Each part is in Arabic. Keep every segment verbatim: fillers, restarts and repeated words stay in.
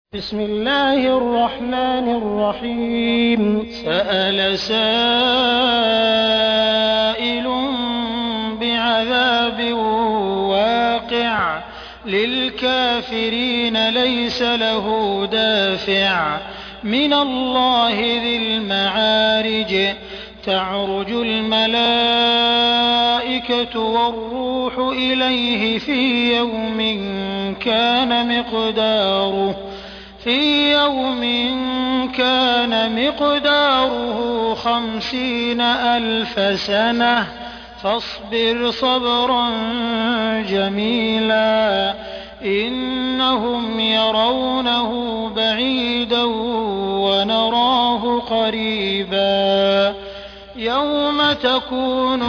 بسم الله الرحمن الرحيم سأل سائل بعذاب واقع للكافرين ليس له دافع من الله ذي المعارج تعرج الملائكة والروح إليه في يوم كان مقداره في يوم كان مقداره خمسين ألف سنة فاصبر صبرا جميلا إنهم يرونه بعيدا ونراه قريبا يوم تكون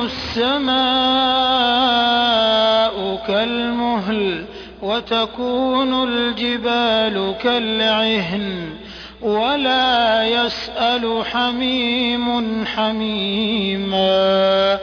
السماء كالمهل وتكون الجبال كالعهن ولا يسأل حميم حميما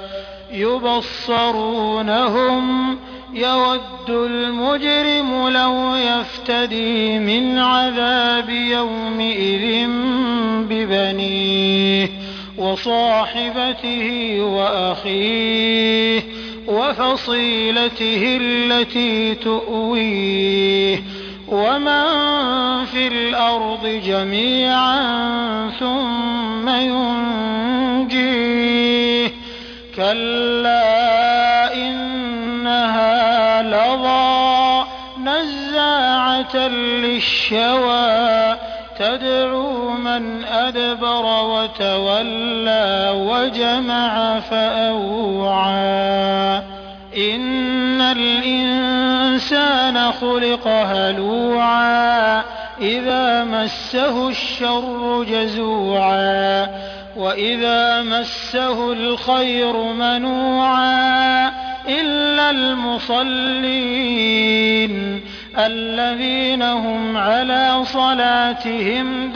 يبصرونهم يود المجرم لو يفتدي من عذاب يومئذ ببنيه وصاحبته وأخيه وفصيلته التي تؤويه ومن في الأرض جميعا ثم ينجيه كلا إنها لظى نزاعة للشوى تدعو من أدبر وتولى وجمع فأوعى إن الإنسان خلق هلوعا إذا مسه الشر جزوعا وإذا مسه الخير منوعا إلا المصلين الذين هم على صلاتهم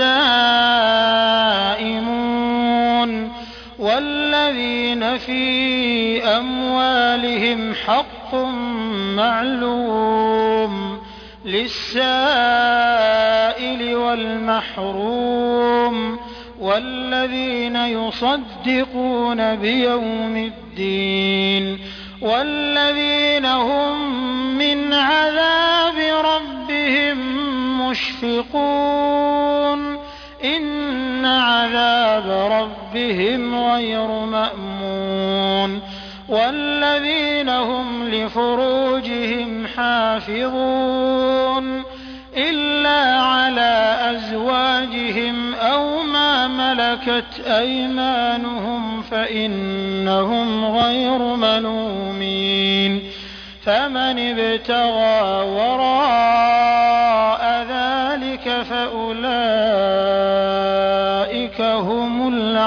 دائمون والذين في أموالهم حق معلوم للسائل والمحروم والذين يصدقون بيوم الدين والذين هم من عذاب ربهم مشفقون إن عذاب ربهم غير مأمون والذين هم لفروجهم حافظون إلا على أزواجهم أو ما ملكت أيمانهم فإنهم غير ملومين فمن ابتغى وراء ذلك فأولئك هم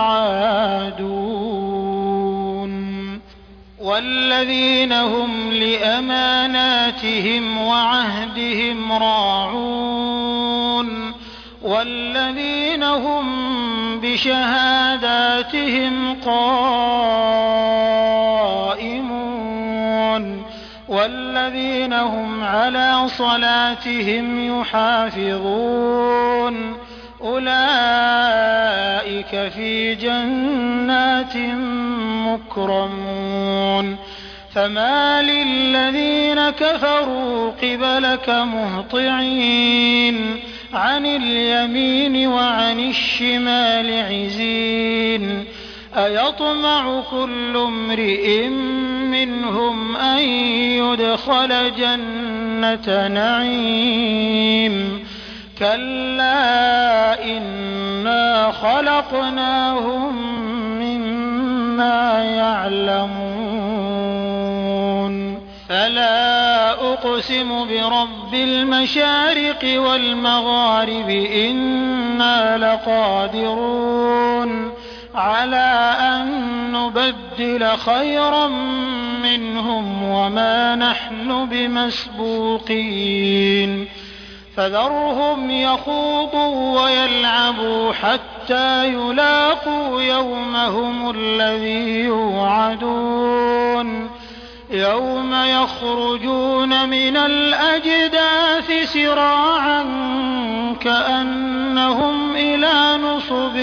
العادون والذين هم لأماناتهم وعهدهم راعون والذين هم بشهاداتهم قائمون والذين هم على صلاتهم يحافظون أولئك في جنات مكرمون فما للذين كفروا قبلك مهطعين عن اليمين وعن الشمال عزين أيطمع كل امرئ منهم أن يدخل جنة نعيم كلا إنا خلقناهم مما يعلمون فلا أقسم برب المشارق والمغارب إنا لقادرون على أن نبدل خيرا منهم وما نحن بمسبوقين فذرهم يخوضوا ويلعبوا حتى يلاقوا يومهم الذي يوعدون يوم يخرجون من الأجداث سراعا كأنهم إلى نصب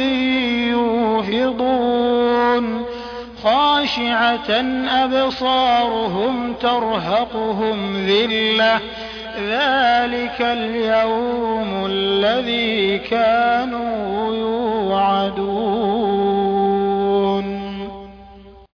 يوفضون خاشعة أبصارهم ترهقهم ذلة ذلك اليوم الذي كانوا يوعدون.